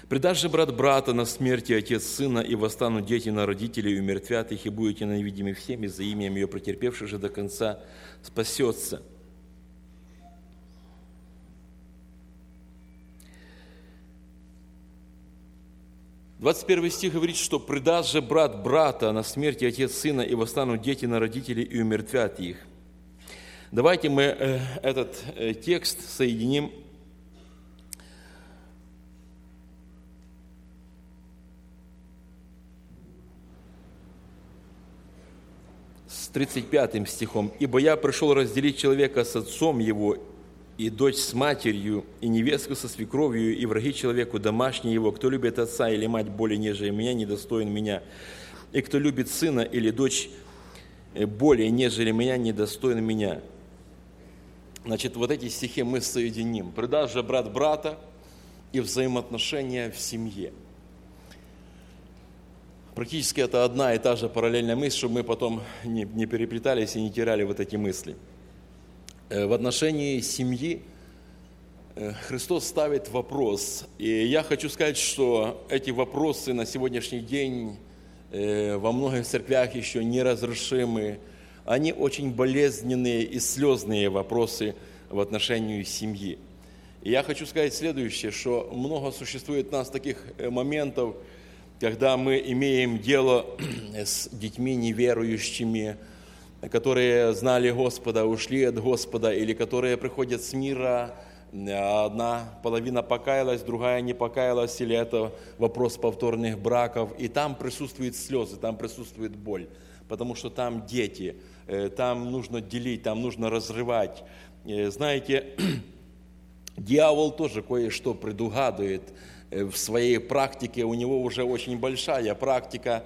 Предаст же брат брата на смерти, отец сына, и восстанут дети на родителей, и умертвят их, и будете ненавидимы всеми, за именем ее претерпевший же до конца спасется». – 21 стих говорит, что «предаст же брат брата на смерти, отец сына, и восстанут дети на родителей, и умертвят их». Давайте мы этот текст соединим с 35 стихом. «Ибо я пришел разделить человека с отцом его, и дочь с матерью, и невестку со свекровью, и враги человеку домашние его. Кто любит отца или мать более, нежели меня, недостоин меня. И кто любит сына или дочь более, нежели меня, недостоин меня». Значит, вот эти стихи мы соединим. «Предаст же брат брата» и взаимоотношения в семье. Практически это одна и та же параллельная мысль, чтобы мы потом не переплетались и не теряли вот эти мысли. В отношении семьи Христос ставит вопрос. И я хочу сказать, что эти вопросы на сегодняшний день во многих церквях еще неразрешимы. Они очень болезненные и слезные вопросы в отношении семьи. И я хочу сказать следующее, что много существует у нас таких моментов, когда мы имеем дело с детьми неверующими, которые знали Господа, ушли от Господа, или которые приходят с мира, одна половина покаялась, другая не покаялась, или это вопрос повторных браков, и там присутствуют слезы, там присутствует боль, потому что там дети, там нужно делить, там нужно разрывать. Знаете, дьявол тоже кое-что предугадывает в своей практике, у него уже очень большая практика,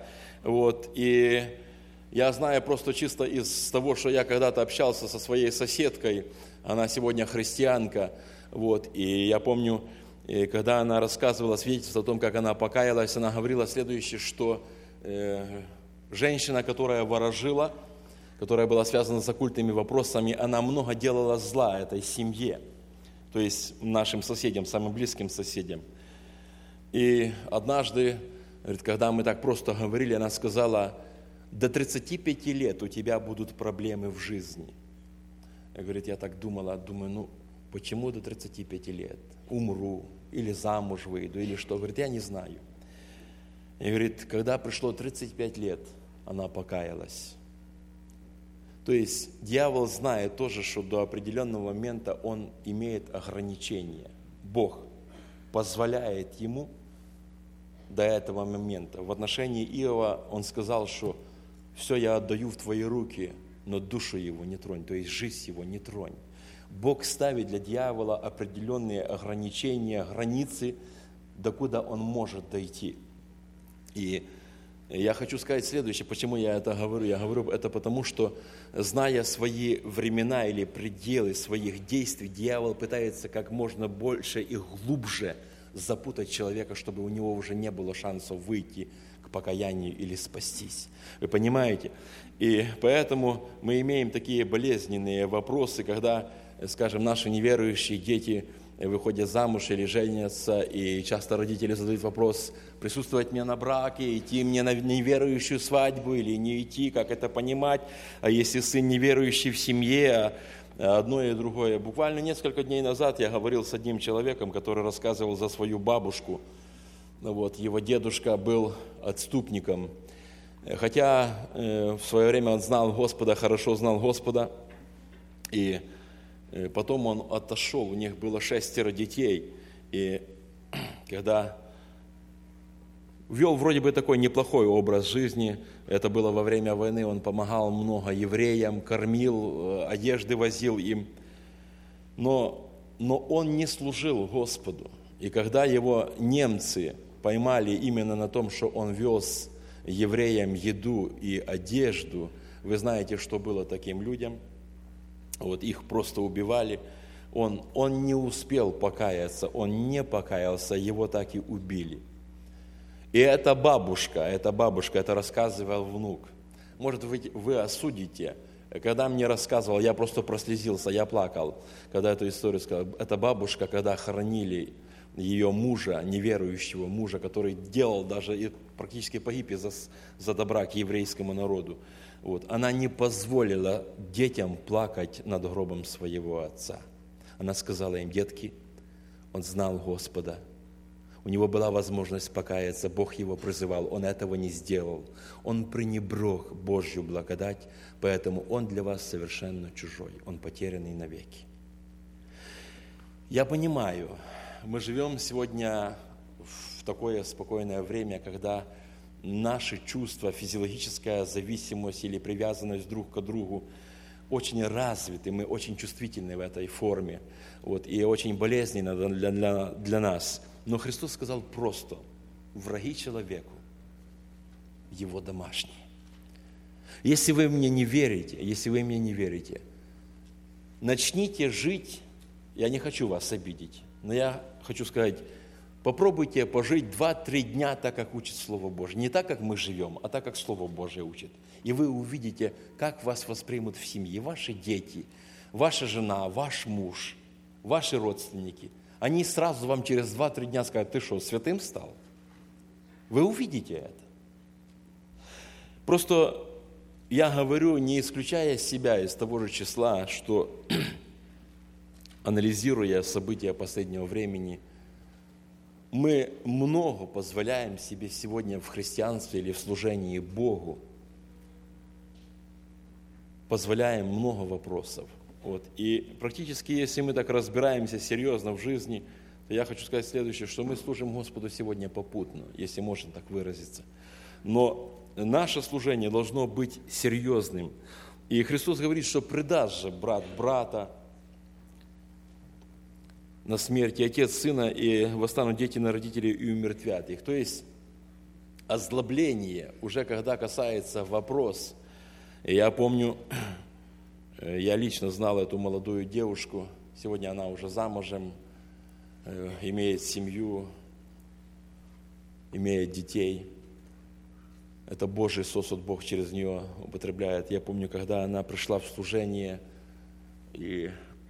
и я знаю просто чисто из того, что я когда-то общался со своей соседкой, она сегодня христианка, и я помню, когда она рассказывала свидетельство о том, как она покаялась, она говорила следующее, что женщина, которая ворожила, которая была связана с оккультными вопросами, она много делала зла этой семье, то есть нашим соседям, самым близким соседям. И однажды, когда мы так просто говорили, она сказала: «До 35 лет у тебя будут проблемы в жизни». Я так думаю, почему до 35 лет? Умру, или замуж выйду, или что? Я не знаю. И когда пришло 35 лет, она покаялась. То есть дьявол знает тоже, что до определенного момента он имеет ограничения. Бог позволяет ему до этого момента. В отношении Иова он сказал, что «все я отдаю в твои руки, но душу его не тронь», то есть жизнь его не тронь. Бог ставит для дьявола определенные ограничения, границы, докуда он может дойти. И я хочу сказать следующее, почему я это говорю. Я говорю это потому, что, зная свои времена или пределы своих действий, дьявол пытается как можно больше и глубже запутать человека, чтобы у него уже не было шансов выйти к покаянию или спастись. Вы понимаете? И поэтому мы имеем такие болезненные вопросы, когда, скажем, наши неверующие дети выходят замуж или женятся, и часто родители задают вопрос: присутствовать мне на браке, идти мне на неверующую свадьбу или не идти, как это понимать, а если сын неверующий в семье, одно и другое. Буквально несколько дней назад я говорил с одним человеком, который рассказывал за свою бабушку. Его дедушка был отступником, хотя в свое время он знал Господа, хорошо знал Господа, и потом он отошел, у них было 6 детей, и когда вел вроде бы такой неплохой образ жизни, это было во время войны, он помогал много евреям, кормил, одежды возил им, но он не служил Господу. И когда его немцы поймали именно на том, что он вез евреям еду и одежду, вы знаете, что было таким людям? Их просто убивали. Он не успел покаяться, он не покаялся, его так и убили. И эта бабушка, это рассказывал внук. Может быть, вы осудите. Когда мне рассказывал, я просто прослезился, я плакал, когда эту историю сказал. Эта бабушка, когда хоронили ее мужа, неверующего мужа, который делал даже и практически погиб за добра к еврейскому народу. Вот. Она не позволила детям плакать над гробом своего отца. Она сказала им: детки, он знал Господа, у него была возможность покаяться, Бог его призывал, он этого не сделал. Он пренебрег Божью благодать, поэтому он для вас совершенно чужой, он потерянный навеки. Я понимаю, мы живем сегодня в такое спокойное время, когда наши чувства, физиологическая зависимость или привязанность друг к другу очень развиты, мы очень чувствительны в этой форме, вот, и очень болезненно для нас. Но Христос сказал просто: враги человеку, его домашние. Если вы мне не верите, начните жить, я не хочу вас обидеть, но я хочу сказать, попробуйте пожить 2-3 дня так, как учит Слово Божие. Не так, как мы живем, а так, как Слово Божие учит. И вы увидите, как вас воспримут в семье ваши дети, ваша жена, ваш муж, ваши родственники. Они сразу вам через 2-3 дня скажут: ты что, святым стал? Вы увидите это. Просто я говорю, не исключая себя из того же числа, что, анализируя события последнего времени, мы много позволяем себе сегодня в христианстве или в служении Богу, позволяем много вопросов. Вот. И практически, если мы так разбираемся серьезно в жизни, то я хочу сказать следующее, что мы служим Господу сегодня попутно, если можно так выразиться. Но наше служение должно быть серьезным. И Христос говорит, что предаст же брат брата на смерть, и отец сына, и восстанут дети на родителей, и умертвят их. То есть озлобление, уже когда касается вопрос, я помню, я лично знал эту молодую девушку, сегодня она уже замужем, имеет семью, имеет детей. Это Божий сосуд, Бог через нее употребляет. Я помню, когда она пришла в служение, и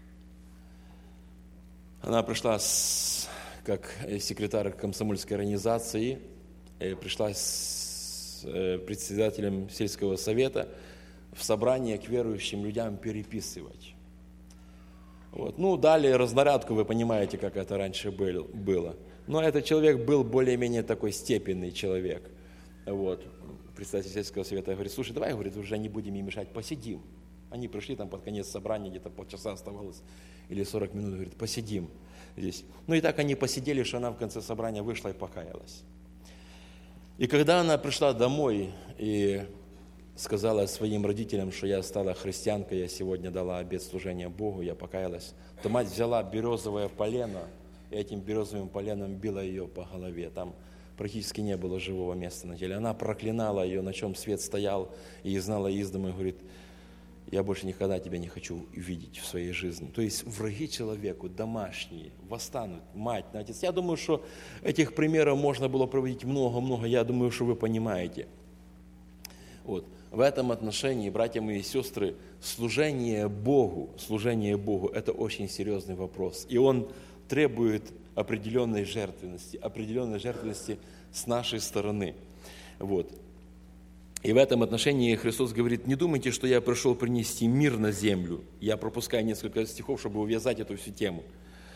она пришла как секретарь комсомольской организации, пришла с председателем сельского совета в собрание к верующим людям переписывать. Вот. Ну, дали разнарядку, вы понимаете, как это раньше было. Но этот человек был более-менее такой степенный человек. Вот. Председатель сельского совета говорит: слушай, давай, говорит, уже не будем им мешать, посидим. Они пришли там под конец собрания, где-то полчаса оставалось, или 40 минут, говорит, посидим здесь. Ну и так они посидели, что она в конце собрания вышла и покаялась. И когда она пришла домой и сказала своим родителям, что я стала христианкой, я сегодня дала обет служения Богу, я покаялась, то мать взяла березовое полено, и этим березовым поленом била ее по голове. Там практически не было живого места на теле. Она проклинала ее, на чем свет стоял, и изгнала из дома, и говорит: я больше никогда тебя не хочу видеть в своей жизни. То есть враги человеку, домашние, восстанут, мать, отец. Я думаю, что этих примеров можно было проводить много-много, я думаю, что вы понимаете. Вот. В этом отношении, братья мои и сестры, служение Богу – это очень серьезный вопрос. И он требует определенной жертвенности с нашей стороны. Вот. И в этом отношении Христос говорит: не думайте, что я пришел принести мир на землю. Я пропускаю несколько стихов, чтобы увязать эту всю тему.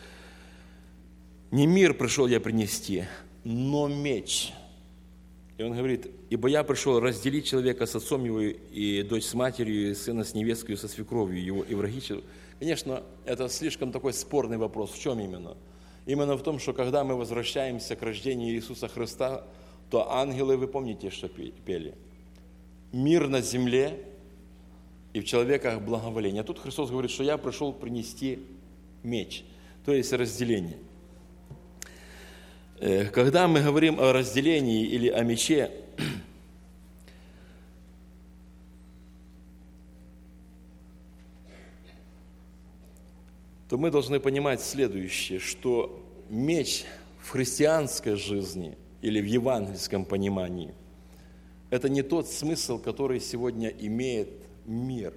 Не мир пришел я принести, но меч. И он говорит: ибо я пришел разделить человека с отцом его, и дочь с матерью, и сына с невесткой, со свекровью его, и враги. Конечно, это слишком такой спорный вопрос. В чем именно? Именно в том, что когда мы возвращаемся к рождению Иисуса Христа, то ангелы, вы помните, что пели? Мир на земле и в человеках благоволение. А тут Христос говорит, что я пришел принести меч, то есть разделение. Когда мы говорим о разделении или о мече, то мы должны понимать следующее, что меч в христианской жизни или в евангельском понимании – это не тот смысл, который сегодня имеет мир.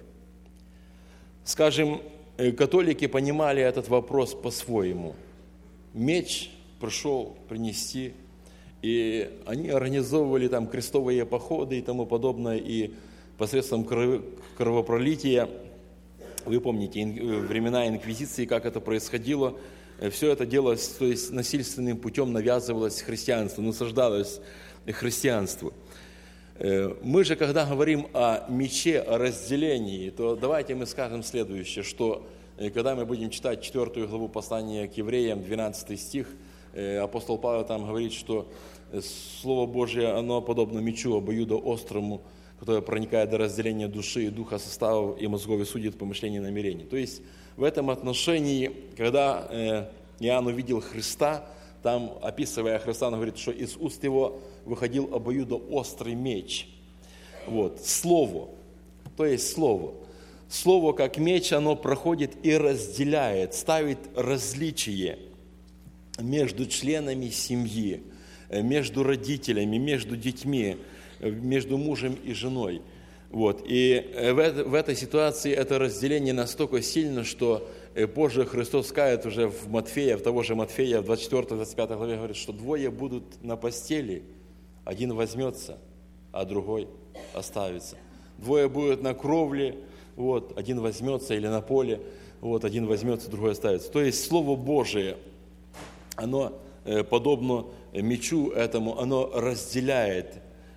Скажем, католики понимали этот вопрос по-своему. Меч пришел принести. И они организовывали там крестовые походы и тому подобное, и посредством кровопролития, вы помните, времена инквизиции, как это происходило, все это делалось, то есть насильственным путем навязывалось христианство, насаждалось христианству. Мы же, когда говорим о мече, о разделении, то давайте мы скажем следующее, что когда мы будем читать 4 главу послания к евреям, 12 стих, апостол Павел там говорит, что Слово Божие, оно подобно мечу обоюдоострому, которое проникает до разделения души и духа, составов и мозгов и судит помышления и намерений. То есть в этом отношении, когда Иоанн увидел Христа, там, описывая Христа, он говорит, что из уст его выходил обоюдоострый меч. Вот, слово, то есть слово. Слово, как меч, оно проходит и разделяет, ставит различие между членами семьи, между родителями, между детьми, между мужем и женой. Вот. И в этой ситуации это разделение настолько сильно, что позже Христос скажет уже в Матфея, в того же Матфея, в 24-25 главе, говорит, что двое будут на постели, один возьмется, а другой оставится. Двое будут на кровле, вот, один возьмется, или на поле, вот, один возьмется, другой оставится. То есть Слово Божие, оно подобно мечу этому, оно разделяет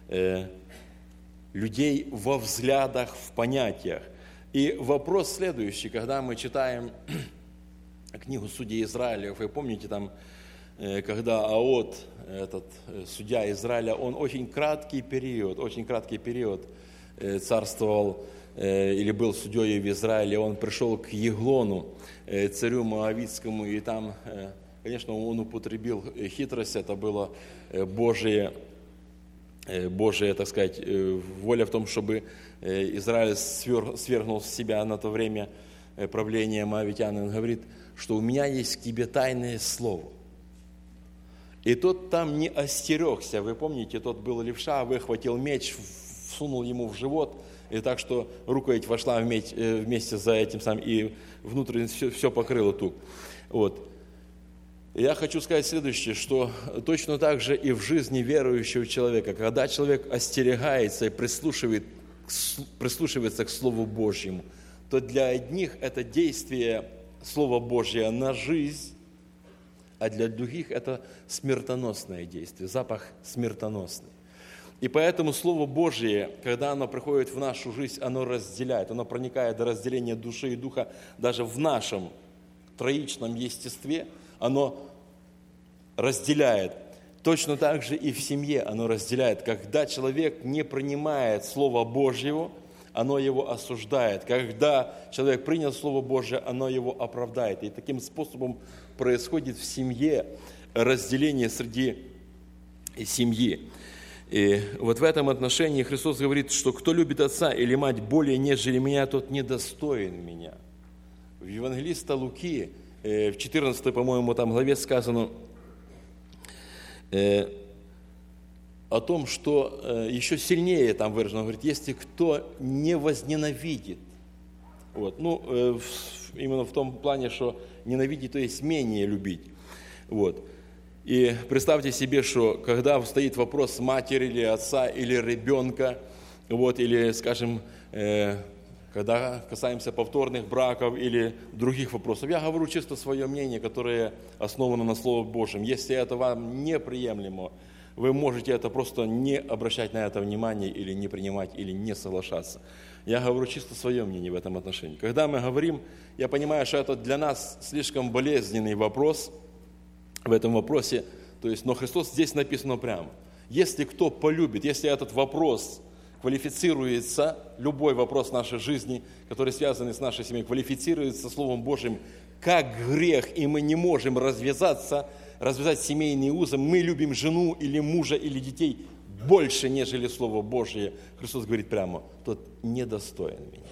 людей во взглядах, в понятиях. И вопрос следующий, когда мы читаем книгу «Судей Израилев», вы помните там, когда Аот, этот судья Израиля, он очень краткий период царствовал или был судьей в Израиле, он пришел к Еглону, царю Моавитскому, и там, конечно, он употребил хитрость, это было Божие, так сказать, воля в том, чтобы Израиль свергнул с себя на то время правление моавитян. Он говорит, что у меня есть к тебе тайное слово. И тот там не остерегся. Вы помните, тот был левша, выхватил меч, всунул ему в живот, и так что рукоять вошла вместе за этим самым, и внутрь все покрыло тук. Вот. Я хочу сказать следующее, что точно так же и в жизни верующего человека, когда человек остерегается и прислушивается к Слову Божьему, то для одних это действие Слова Божьего на жизнь, а для других это смертоносное действие, запах смертоносный. И поэтому Слово Божие, когда оно приходит в нашу жизнь, оно разделяет, оно проникает до разделения души и духа даже в нашем троичном естестве, оно разделяет. Точно так же и в семье оно разделяет. Когда человек не принимает Слово Божьего, оно его осуждает. Когда человек принял Слово Божье, оно его оправдает. И таким способом происходит в семье разделение среди семьи. И вот в этом отношении Христос говорит, что кто любит отца или мать более, нежели меня, тот недостоин меня. В Евангелиста Луки, в 14, по-моему, там главе сказано о том, что еще сильнее там выражено, говорит, если кто не возненавидит. Вот. Ну, именно в том плане, что ненавидеть, то есть менее любить. Вот. И представьте себе, что когда стоит вопрос матери или отца, или ребенка, вот, или, скажем, когда касаемся повторных браков или других вопросов, я говорю чисто свое мнение, которое основано на Слове Божьем. Если это вам неприемлемо, вы можете это просто не обращать на это внимание или не принимать, или не соглашаться. Я говорю чисто свое мнение в этом отношении. Когда мы говорим, я понимаю, что это для нас слишком болезненный вопрос в этом вопросе, то есть, но Христос здесь написано прямо. Если кто полюбит, если этот вопрос квалифицируется, любой вопрос в нашей жизни, который связан с нашей семьей, квалифицируется Словом Божьим как грех, и мы не можем развязать семейные узы, мы любим жену или мужа или детей больше, нежели Слово Божие, Христос говорит прямо, тот недостоин меня.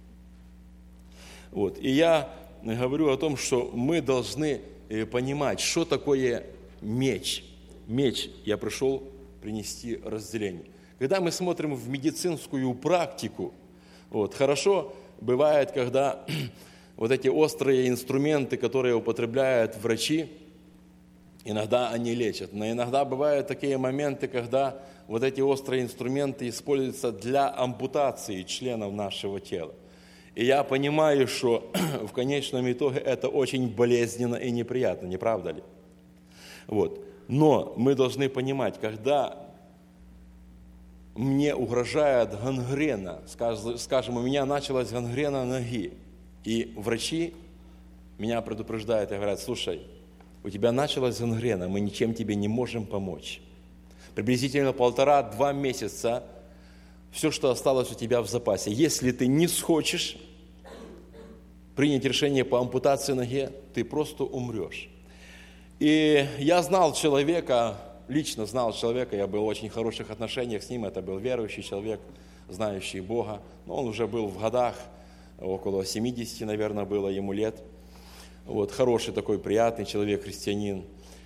Вот. И я говорю о том, что мы должны понимать, что такое меч. Меч, я пришел принести разделение. Когда мы смотрим в медицинскую практику, вот, хорошо бывает, когда вот эти острые инструменты, которые употребляют врачи, Иногда они лечат. Но иногда бывают такие моменты, когда вот эти острые инструменты используются для ампутации членов нашего тела. И я понимаю, что в конечном итоге это очень болезненно и неприятно, не правда ли? Вот. Но мы должны понимать, когда мне угрожает гангрена, скажем, у меня началась гангрена ноги, и врачи меня предупреждают и говорят: слушай, у тебя началась гангрена, мы ничем тебе не можем помочь. Приблизительно 1,5-2 месяца все, что осталось у тебя в запасе. Если ты не схочешь принять решение по ампутации ноги, ты просто умрешь. И я знал человека, лично знал человека, я был в очень хороших отношениях с ним, это был верующий человек, знающий Бога, но он уже был в годах, около 70, наверное, было ему лет. Вот, хороший такой, приятный человек, христианин.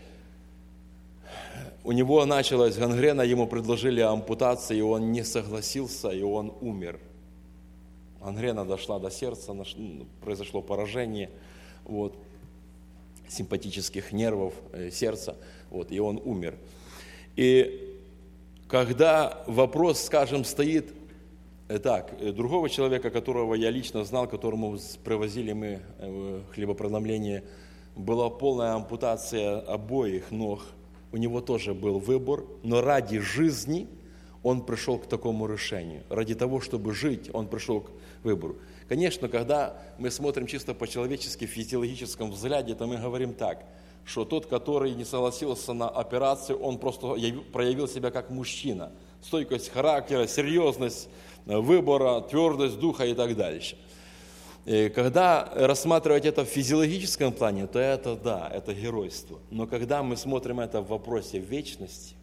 У него началась гангрена, ему предложили ампутацию, и он не согласился, и он умер. Гангрена дошла до сердца, произошло поражение симпатических нервов сердца, и он умер. И когда вопрос, скажем, стоит так, другого человека, которого я лично знал, которому привозили мы хлебопреломление, была полная ампутация обоих ног, у него тоже был выбор, но ради жизни он пришел к такому решению. Ради того, чтобы жить, он пришел к выбору. Конечно, когда мы смотрим чисто по-человечески, в физиологическом взгляде, то мы говорим так, что тот, который не согласился на операцию, он просто проявил себя как мужчина. Стойкость характера, серьезность выбора, твердость духа и так дальше. И когда рассматривать это в физиологическом плане, то это да, это геройство. Но когда мы смотрим это в вопросе вечности,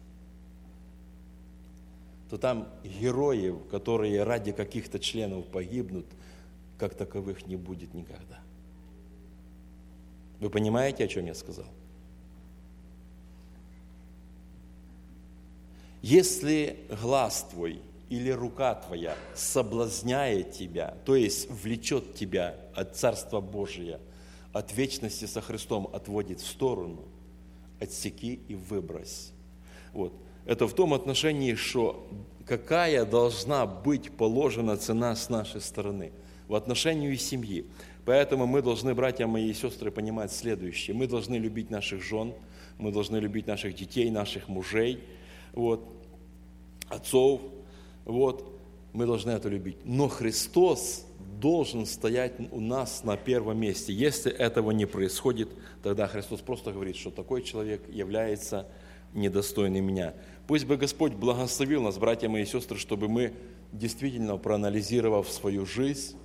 то там героев, которые ради каких-то членов погибнут, как таковых не будет никогда. Вы понимаете, о чем я сказал? Если глаз твой или рука твоя соблазняет тебя, то есть влечет тебя от Царства Божия, от вечности со Христом отводит в сторону, отсеки и выбрось. Это в том отношении, что какая должна быть положена цена с нашей стороны в отношении семьи. Поэтому мы должны, братья мои и сестры, понимать следующее. Мы должны любить наших жен, мы должны любить наших детей, наших мужей, отцов. Мы должны это любить. Но Христос должен стоять у нас на первом месте. Если этого не происходит, тогда Христос просто говорит, что такой человек является недостойным меня. Пусть бы Господь благословил нас, братья мои и сестры, чтобы мы действительно, проанализировав свою жизнь,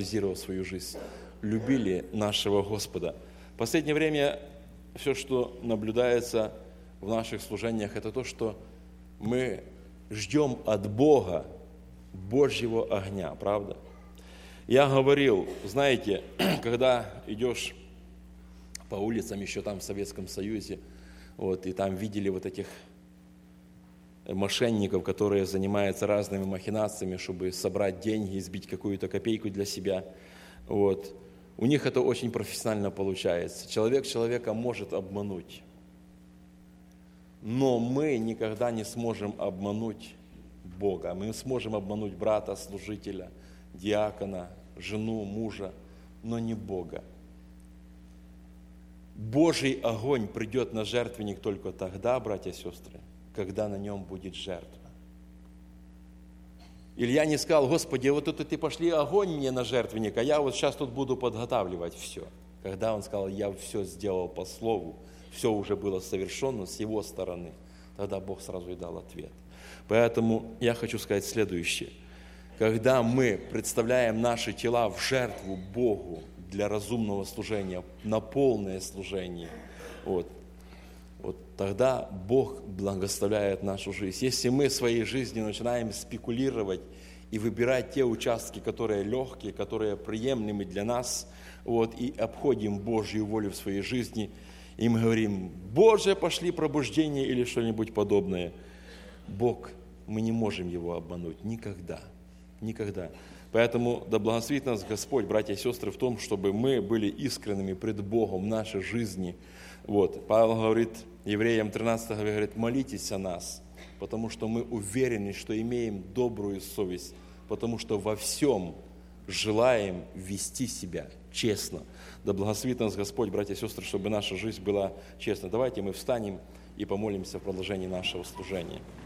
любили нашего Господа. В последнее время все, что наблюдается в наших служениях, это то, что мы ждем от Бога Божьего огня, правда? Я говорил, знаете, когда идешь по улицам, еще там в Советском Союзе, и там видели этих мошенников, которые занимаются разными махинациями, чтобы собрать деньги, сбить какую-то копейку для себя. У них это очень профессионально получается. Человек человека может обмануть. Но мы никогда не сможем обмануть Бога. Мы сможем обмануть брата, служителя, диакона, жену, мужа, но не Бога. Божий огонь придет на жертвенник только тогда, братья и сестры, когда на нем будет жертва. Илья не сказал: Господи, вот тут ты пошли огонь мне на жертвенник, а я сейчас тут буду подготавливать все. Когда он сказал: я все сделал по слову, все уже было совершенно с его стороны, тогда Бог сразу и дал ответ. Поэтому я хочу сказать следующее. Когда мы представляем наши тела в жертву Богу для разумного служения, на полное служение, тогда Бог благословляет нашу жизнь. Если мы в своей жизни начинаем спекулировать и выбирать те участки, которые легкие, которые приемлемы для нас, и обходим Божью волю в своей жизни, и мы говорим: Боже, пошли пробуждение или что-нибудь подобное. Бог, мы не можем Его обмануть никогда. Никогда. Поэтому да благословит нас Господь, братья и сестры, в том, чтобы мы были искренними пред Богом в нашей жизни, Вот. Павел говорит евреям 13 главе, говорит, молитесь о нас, потому что мы уверены, что имеем добрую совесть, потому что во всем желаем вести себя честно. Да благословит нас Господь, братья и сестры, чтобы наша жизнь была честной. Давайте мы встанем и помолимся в продолжении нашего служения.